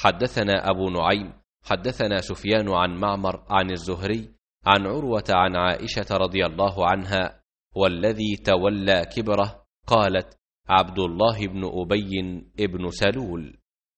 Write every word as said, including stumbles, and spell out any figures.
حدثنا أبو نعيم حدثنا سفيان عن معمر عن الزهري عن عروة عن عائشة رضي الله عنها والذي تولى كبره قالت: عبد الله بن أبي بن سلول.